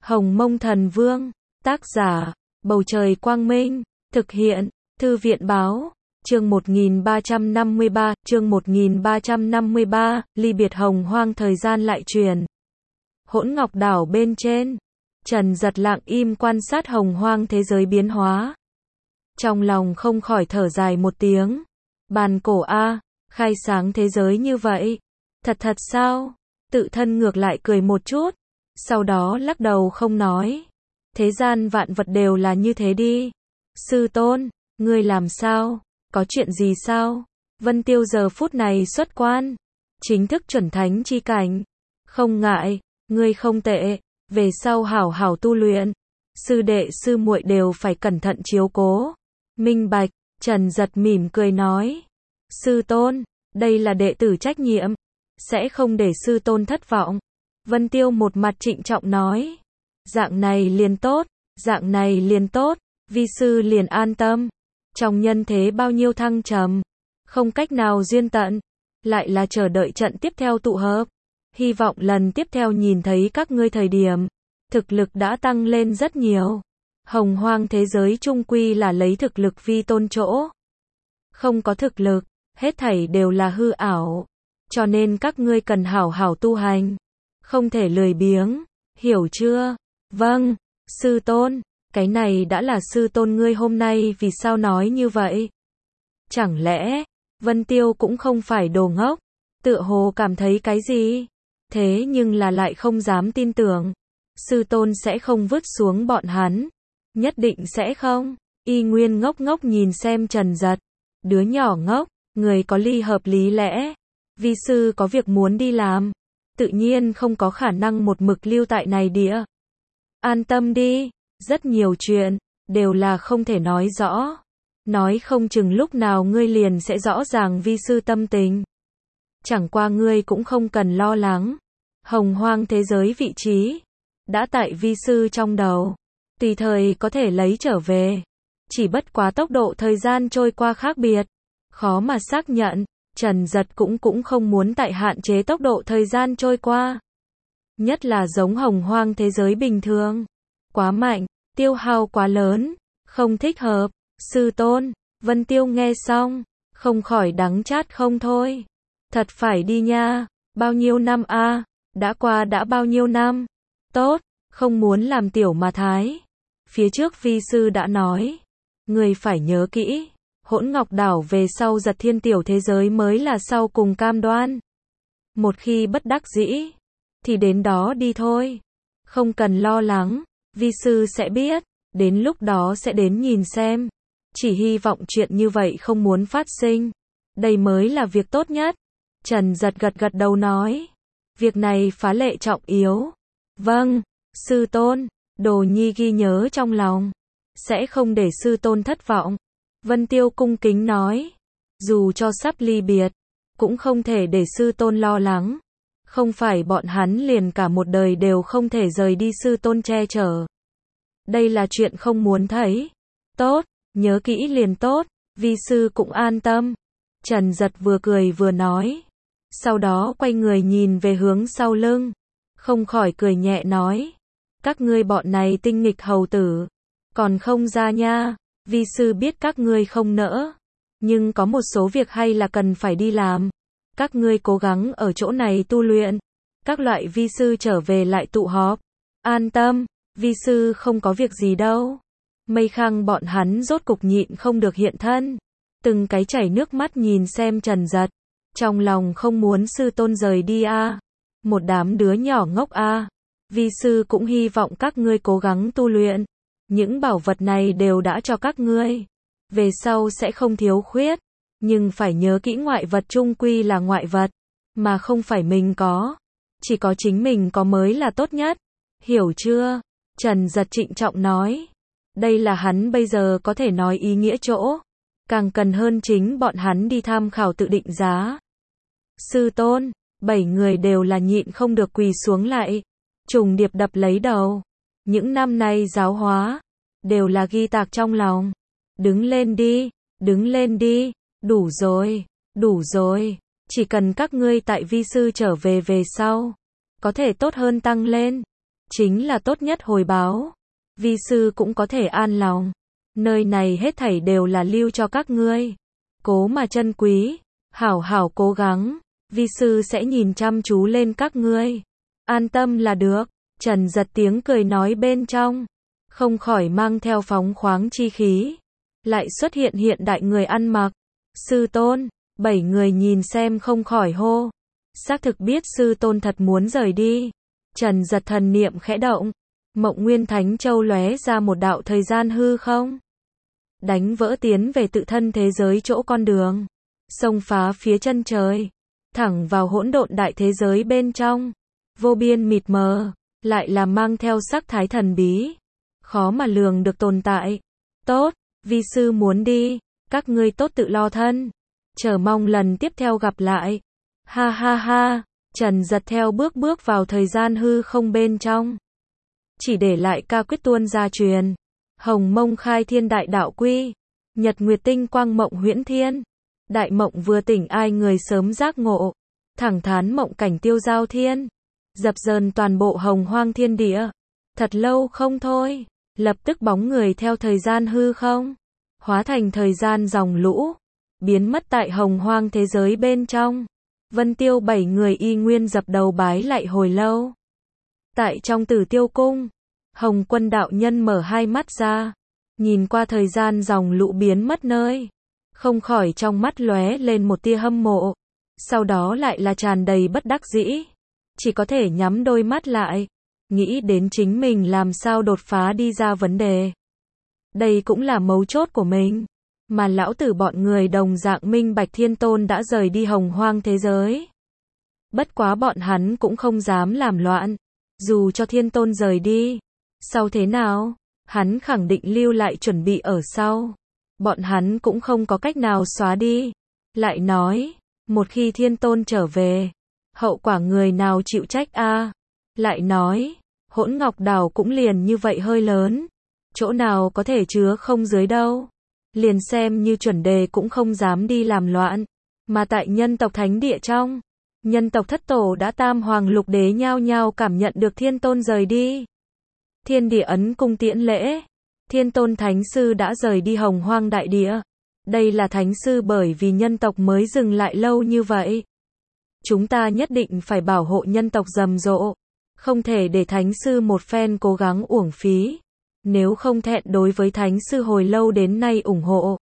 Hồng Mông Thần Vương, tác giả, Bầu Trời Quang Minh, thực hiện, Thư viện Báo, chương 1353, ly biệt hồng hoang thời gian lại truyền. Hỗn Ngọc Đảo bên trên, Trần Giật lặng im quan sát hồng hoang thế giới biến hóa. Trong lòng không khỏi thở dài một tiếng. Bàn cổ a, khai sáng thế giới như vậy. Thật sao? Tự thân ngược lại cười một chút. Sau đó lắc đầu không nói. Thế gian vạn vật đều là như thế đi. Sư tôn, ngươi làm sao? Có chuyện gì sao? Vân Tiêu giờ phút này xuất quan. Chính thức chuẩn thánh chi cảnh. Không ngại, ngươi không tệ. Về sau hảo hảo tu luyện. Sư đệ sư muội đều phải cẩn thận chiếu cố. Minh bạch, Trần Giật mỉm cười nói. Sư tôn, đây là đệ tử trách nhiệm. Sẽ không để sư tôn thất vọng. Vân Tiêu một mặt trịnh trọng nói. Dạng này liền tốt, dạng này liền tốt, vi sư liền an tâm. Trong nhân thế bao nhiêu thăng trầm, không cách nào duyên tận, lại là chờ đợi trận tiếp theo tụ hợp. Hy vọng lần tiếp theo nhìn thấy các ngươi thời điểm, thực lực đã tăng lên rất nhiều. Hồng hoang thế giới chung quy là lấy thực lực vi tôn chỗ. Không có thực lực, hết thảy đều là hư ảo. Cho nên các ngươi cần hảo hảo tu hành. Không thể lười biếng, hiểu chưa? Vâng, sư tôn, cái này đã là sư tôn ngươi hôm nay vì sao nói như vậy? Chẳng lẽ, Vân Tiêu cũng không phải đồ ngốc, tựa hồ cảm thấy cái gì? Thế nhưng là lại không dám tin tưởng. Sư tôn sẽ không vứt xuống bọn hắn. Nhất định sẽ không. Y Nguyên ngốc ngốc nhìn xem Trần Giật. Đứa nhỏ ngốc, người có ly hợp lý lẽ. Vi sư có việc muốn đi làm. Tự nhiên không có khả năng một mực lưu tại này địa. An tâm đi, rất nhiều chuyện, đều là không thể nói rõ. Nói không chừng lúc nào ngươi liền sẽ rõ ràng vi sư tâm tình. Chẳng qua ngươi cũng không cần lo lắng. Hồng hoang thế giới vị trí, đã tại vi sư trong đầu. Tùy thời có thể lấy trở về. Chỉ bất quá tốc độ thời gian trôi qua khác biệt. Khó mà xác nhận. Trần Giật cũng không muốn tại hạn chế tốc độ thời gian trôi qua. Nhất là giống hồng hoang thế giới bình thường. Quá mạnh, tiêu hao quá lớn, không thích hợp. Sư tôn, Vân Tiêu nghe xong, không khỏi đắng chát không thôi. Thật phải đi nha, bao nhiêu năm a? Đã qua đã bao nhiêu năm? Tốt, không muốn làm tiểu mà thái. Phía trước vi sư đã nói, người phải nhớ kỹ. Hỗn Ngọc Đảo về sau Giật Thiên tiểu thế giới mới là sau cùng cam đoan. Một khi bất đắc dĩ, thì đến đó đi thôi. Không cần lo lắng, vi sư sẽ biết, đến lúc đó sẽ đến nhìn xem. Chỉ hy vọng chuyện như vậy không muốn phát sinh. Đây mới là việc tốt nhất. Trần Giật gật đầu nói. Việc này phá lệ trọng yếu. Vâng, sư tôn, đồ nhi ghi nhớ trong lòng. Sẽ không để sư tôn thất vọng. Vân Tiêu cung kính nói. Dù cho sắp ly biệt, cũng không thể để sư tôn lo lắng. Không phải bọn hắn liền cả một đời đều không thể rời đi sư tôn che chở. Đây là chuyện không muốn thấy. Tốt, nhớ kỹ liền tốt, vi sư cũng an tâm. Trần Giật vừa cười vừa nói. Sau đó quay người nhìn về hướng sau lưng. Không khỏi cười nhẹ nói. Các ngươi bọn này tinh nghịch hầu tử. Còn không ra nha. Vi sư biết các ngươi không nỡ. Nhưng có một số việc hay là cần phải đi làm. Các ngươi cố gắng ở chỗ này tu luyện. Các loại vi sư trở về lại tụ họp. An tâm, vi sư không có việc gì đâu. Mây Khang bọn hắn rốt cục nhịn không được hiện thân. Từng cái chảy nước mắt nhìn xem Trần Giật. Trong lòng không muốn sư tôn rời đi a. Một đám đứa nhỏ ngốc a. Vi sư cũng hy vọng các ngươi cố gắng tu luyện. Những bảo vật này đều đã cho các ngươi. Về sau sẽ không thiếu khuyết. Nhưng phải nhớ kỹ ngoại vật chung quy là ngoại vật. Mà không phải mình có. Chỉ có chính mình có mới là tốt nhất. Hiểu chưa? Trần Giật trịnh trọng nói. Đây là hắn bây giờ có thể nói ý nghĩa chỗ. Càng cần hơn chính bọn hắn đi tham khảo tự định giá. Sư tôn, 7 người đều là nhịn không được quỳ xuống lại. Trùng điệp đập lấy đầu. Những năm nay giáo hóa, đều là ghi tạc trong lòng. Đứng lên đi, đủ rồi. Chỉ cần các ngươi tại vi sư trở về về sau, có thể tốt hơn tăng lên. chính là tốt nhất hồi báo. Vi sư cũng có thể an lòng. Nơi này hết thảy đều là lưu cho các ngươi. Cố mà trân quý, hảo hảo cố gắng, vi sư sẽ nhìn chăm chú lên các ngươi. An tâm là được. Trần Giật tiếng cười nói bên trong, không khỏi mang theo phóng khoáng chi khí. Lại xuất hiện hiện đại người ăn mặc. Sư tôn, 7 người nhìn xem không khỏi hô. Xác thực biết sư tôn thật muốn rời đi. Trần Giật thần niệm khẽ động. Mộng Nguyên Thánh Châu lóe ra một đạo thời gian hư không. Đánh vỡ tiến về tự thân thế giới chỗ con đường. Xông phá phía chân trời. Thẳng vào hỗn độn đại thế giới bên trong. Vô biên mịt mờ. Lại là mang theo sắc thái thần bí. Khó mà lường được tồn tại. Tốt, vi sư muốn đi. Các ngươi tốt tự lo thân. Chờ mong lần tiếp theo gặp lại. Ha ha ha. Trần Giật theo bước vào thời gian hư không bên trong. Chỉ để lại ca quyết tuôn ra truyền. Hồng Mông khai thiên đại đạo quy. Nhật nguyệt tinh quang mộng huyễn thiên. Đại mộng vừa tỉnh ai người sớm giác ngộ. Thẳng thắn mộng cảnh tiêu giao thiên. Dập dờn toàn bộ hồng hoang thiên địa. Thật lâu không thôi. Lập tức bóng người theo thời gian hư không. Hóa thành thời gian dòng lũ. Biến mất tại hồng hoang thế giới bên trong. Vân Tiêu 7 người y nguyên dập đầu bái lại hồi lâu. Tại trong Tử Tiêu cung, Hồng Quân đạo nhân mở hai mắt ra, nhìn qua thời gian dòng lũ biến mất nơi, không khỏi trong mắt lóe lên một tia hâm mộ, sau đó lại là tràn đầy bất đắc dĩ, chỉ có thể nhắm đôi mắt lại, nghĩ đến chính mình làm sao đột phá đi ra vấn đề. Đây cũng là mấu chốt của mình. Mà lão tử bọn người đồng dạng minh bạch Thiên Tôn đã rời đi hồng hoang thế giới. Bất quá bọn hắn cũng không dám làm loạn. Dù cho Thiên Tôn rời đi, sau thế nào, hắn khẳng định lưu lại chuẩn bị ở sau. Bọn hắn cũng không có cách nào xóa đi. Lại nói, một khi Thiên Tôn trở về, hậu quả người nào chịu trách a? Lại nói, Hỗn Ngọc Đảo cũng liền như vậy hơi lớn. Chỗ nào có thể chứa không dưới đâu. Liền xem như chuẩn đề cũng không dám đi làm loạn. Mà tại nhân tộc thánh địa trong, nhân tộc thất tổ đã tam hoàng lục đế nhao nhao cảm nhận được Thiên Tôn rời đi. Thiên địa ấn cung tiễn lễ. Thiên Tôn Thánh Sư đã rời đi hồng hoang đại địa. Đây là Thánh Sư bởi vì nhân tộc mới dừng lại lâu như vậy. Chúng ta nhất định phải bảo hộ nhân tộc rầm rộ. Không thể để Thánh Sư một phen cố gắng uổng phí. Nếu không thẹn đối với Thánh Sư hồi lâu đến nay ủng hộ.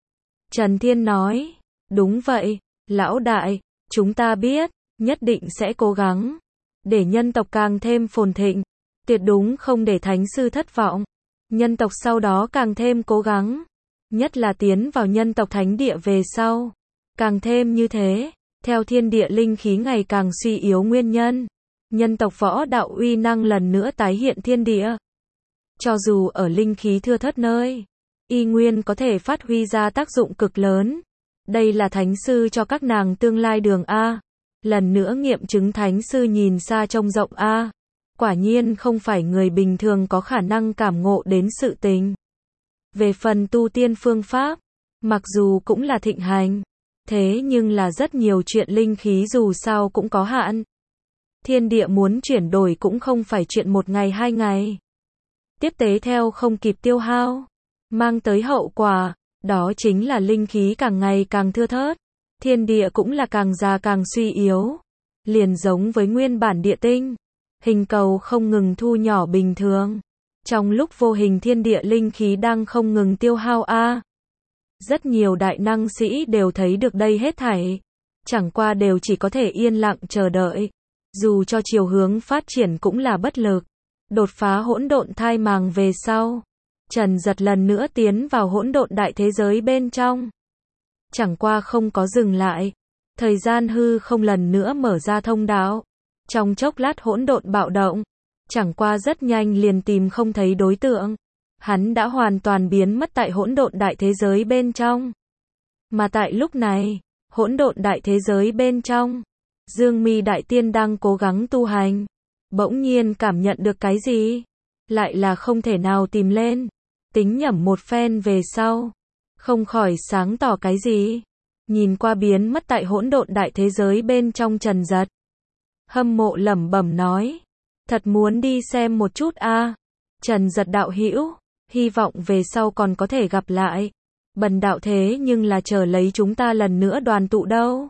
Trần Thiên nói, đúng vậy, lão đại, chúng ta biết, nhất định sẽ cố gắng, để nhân tộc càng thêm phồn thịnh, tuyệt đúng không để Thánh Sư thất vọng. Nhân tộc sau đó càng thêm cố gắng, nhất là tiến vào nhân tộc thánh địa về sau, càng thêm như thế, theo thiên địa linh khí ngày càng suy yếu nguyên nhân, nhân tộc võ đạo uy năng lần nữa tái hiện thiên địa. Cho dù ở linh khí thưa thớt nơi, y nguyên có thể phát huy ra tác dụng cực lớn. Đây là Thánh Sư cho các nàng tương lai đường A. Lần nữa nghiệm chứng Thánh Sư nhìn xa trông rộng A. Quả nhiên không phải người bình thường có khả năng cảm ngộ đến sự tình. Về phần tu tiên phương pháp, mặc dù cũng là thịnh hành, thế nhưng là rất nhiều chuyện linh khí dù sao cũng có hạn. Thiên địa muốn chuyển đổi cũng không phải chuyện một ngày hai ngày. Tiếp tế theo không kịp tiêu hao, mang tới hậu quả, đó chính là linh khí càng ngày càng thưa thớt, thiên địa cũng là càng già càng suy yếu, liền giống với nguyên bản địa tinh, hình cầu không ngừng thu nhỏ bình thường, trong lúc vô hình thiên địa linh khí đang không ngừng tiêu hao a. Rất nhiều đại năng sĩ đều thấy được đây hết thảy, chẳng qua đều chỉ có thể yên lặng chờ đợi, dù cho chiều hướng phát triển cũng là bất lực. Đột phá hỗn độn thai màng về sau, Trần Giật lần nữa tiến vào hỗn độn đại thế giới bên trong. Chẳng qua không có dừng lại, thời gian hư không lần nữa mở ra thông đạo. Trong chốc lát hỗn độn bạo động, chẳng qua rất nhanh liền tìm không thấy đối tượng. Hắn đã hoàn toàn biến mất tại hỗn độn đại thế giới bên trong. Mà tại lúc này, hỗn độn đại thế giới bên trong, Dương Mi Đại Tiên đang cố gắng tu hành. Bỗng nhiên cảm nhận được cái gì, lại là không thể nào tìm lên, tính nhẩm một phen về sau, không khỏi sáng tỏ cái gì, nhìn qua biến mất tại hỗn độn đại thế giới bên trong Trần Giật. Hâm mộ lẩm bẩm nói, Thật muốn đi xem một chút a. Trần Giật đạo hữu, hy vọng về sau còn có thể gặp lại. Bần đạo thế nhưng là chờ lấy chúng ta lần nữa đoàn tụ đâu.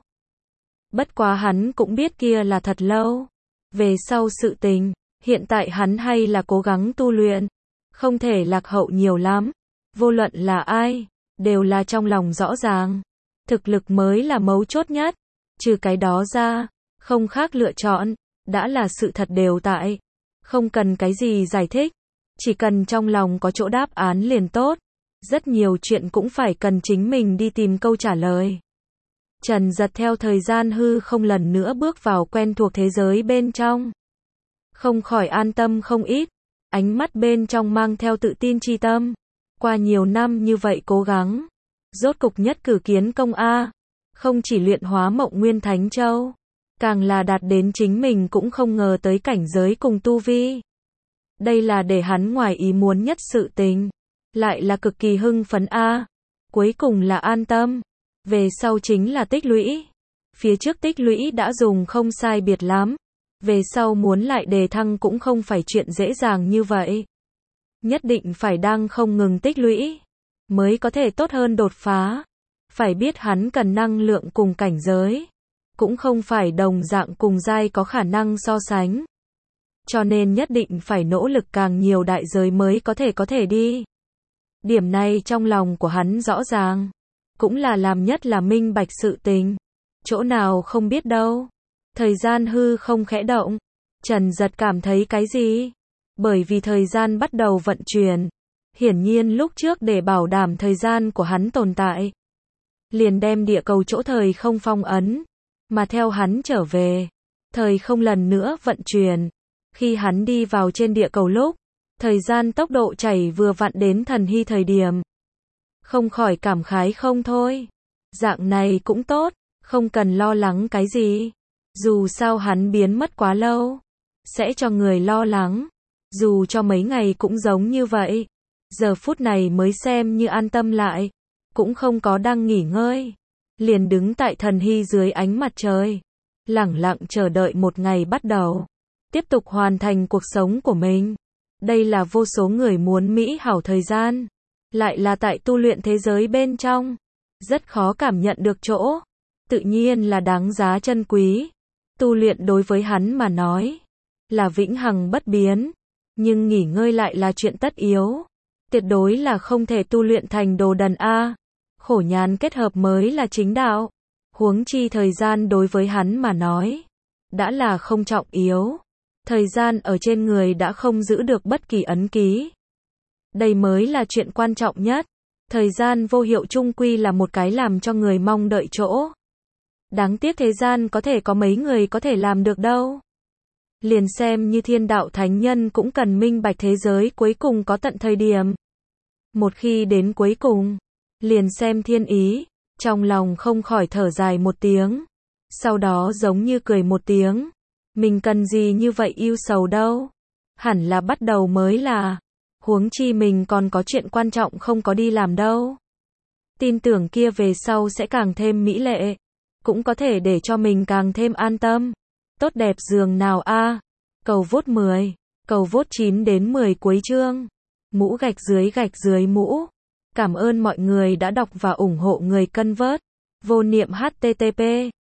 Bất quá hắn cũng biết kia là thật lâu. Về sau sự tình, hiện tại hắn hay là cố gắng tu luyện. Không thể lạc hậu nhiều lắm. Vô luận là ai, đều là trong lòng rõ ràng. Thực lực mới là mấu chốt nhất. Trừ cái đó ra, không khác lựa chọn. Đã là sự thật đều tại. Không cần cái gì giải thích. Chỉ cần trong lòng có chỗ đáp án liền tốt. Rất nhiều chuyện cũng phải cần chính mình đi tìm câu trả lời. Trần Giật theo thời gian hư không lần nữa bước vào quen thuộc thế giới bên trong. Không khỏi an tâm không ít. Ánh mắt bên trong mang theo tự tin chi tâm. Qua nhiều năm như vậy cố gắng. Rốt cục nhất cử kiến công A. Không chỉ luyện hóa Mộng Nguyên Thánh Châu. Càng là đạt đến chính mình cũng không ngờ tới cảnh giới cùng tu vi. Đây là để hắn ngoài ý muốn nhất sự tình. Lại là cực kỳ hưng phấn A. Cuối cùng là an tâm. Về sau chính là tích lũy. Phía trước tích lũy đã dùng không sai biệt lắm. Về sau muốn lại đề thăng cũng không phải chuyện dễ dàng như vậy. Nhất định phải đang không ngừng tích lũy. Mới có thể tốt hơn đột phá. Phải biết hắn cần năng lượng cùng cảnh giới. Cũng không phải đồng dạng cùng giai có khả năng so sánh. Cho nên nhất định phải nỗ lực càng nhiều đại giới mới có thể đi. Điểm này trong lòng của hắn rõ ràng. Cũng là làm nhất là minh bạch sự tình. Chỗ nào không biết đâu. Thời gian hư không khẽ động. Trần Giật cảm thấy cái gì? Bởi vì thời gian bắt đầu vận chuyển. Hiển nhiên lúc trước để bảo đảm thời gian của hắn tồn tại. Liền đem địa cầu chỗ thời không phong ấn. Mà theo hắn trở về. Thời không lần nữa vận chuyển. Khi hắn đi vào trên địa cầu lúc. Thời gian tốc độ chảy vừa vặn đến thần hy thời điểm. Không khỏi cảm khái không thôi. Dạng này cũng tốt. Không cần lo lắng cái gì. Dù sao hắn biến mất quá lâu. Sẽ cho người lo lắng. Dù cho mấy ngày cũng giống như vậy. Giờ phút này mới xem như an tâm lại. Cũng không có đang nghỉ ngơi. Liền đứng tại thần hy dưới ánh mặt trời. Lẳng lặng chờ đợi một ngày bắt đầu. Tiếp tục hoàn thành cuộc sống của mình. Đây là vô số người muốn mỹ hảo thời gian. Lại là tại tu luyện thế giới bên trong. Rất khó cảm nhận được chỗ. Tự nhiên là đáng giá trân quý. Tu luyện đối với hắn mà nói. Là vĩnh hằng bất biến. Nhưng nghỉ ngơi lại là chuyện tất yếu. Tuyệt đối là không thể tu luyện thành đồ đần A. Khổ nhàn kết hợp mới là chính đạo. Huống chi thời gian đối với hắn mà nói. Đã là không trọng yếu. Thời gian ở trên người đã không giữ được bất kỳ ấn ký. Đây mới là chuyện quan trọng nhất. Thời gian vô hiệu chung quy là một cái làm cho người mong đợi chỗ. Đáng tiếc thế gian có thể có mấy người có thể làm được đâu. Liền xem như thiên đạo thánh nhân cũng cần minh bạch thế giới cuối cùng có tận thời điểm. Một khi đến cuối cùng, liền xem thiên ý, trong lòng không khỏi thở dài một tiếng. Sau đó giống như cười một tiếng. Mình cần gì như vậy ưu sầu đâu. Hẳn là bắt đầu mới là. Huống chi mình còn có chuyện quan trọng không có đi làm đâu. Tin tưởng kia về sau sẽ càng thêm mỹ lệ. Cũng có thể để cho mình càng thêm an tâm. Tốt đẹp giường nào a. Cầu vote 10. Cầu vote 9 đến 10 cuối chương. Mũ gạch dưới mũ. Cảm ơn mọi người đã đọc và ủng hộ người cân vớt. Vô niệm http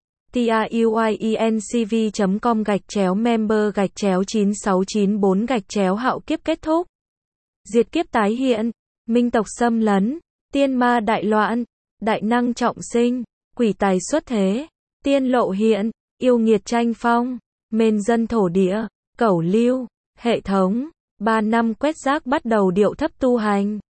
tiuyecom/member/9694/. Hạo kiếp kết thúc. Diệt kiếp tái hiện. Minh tộc xâm lấn. Tiên ma đại loạn. Đại năng trọng sinh. Quỷ tài xuất thế. Tiên lộ hiện. Yêu nghiệt tranh phong. Mên dân thổ địa. Cẩu lưu. Hệ thống. 3 năm quét rác bắt đầu điệu thấp tu hành.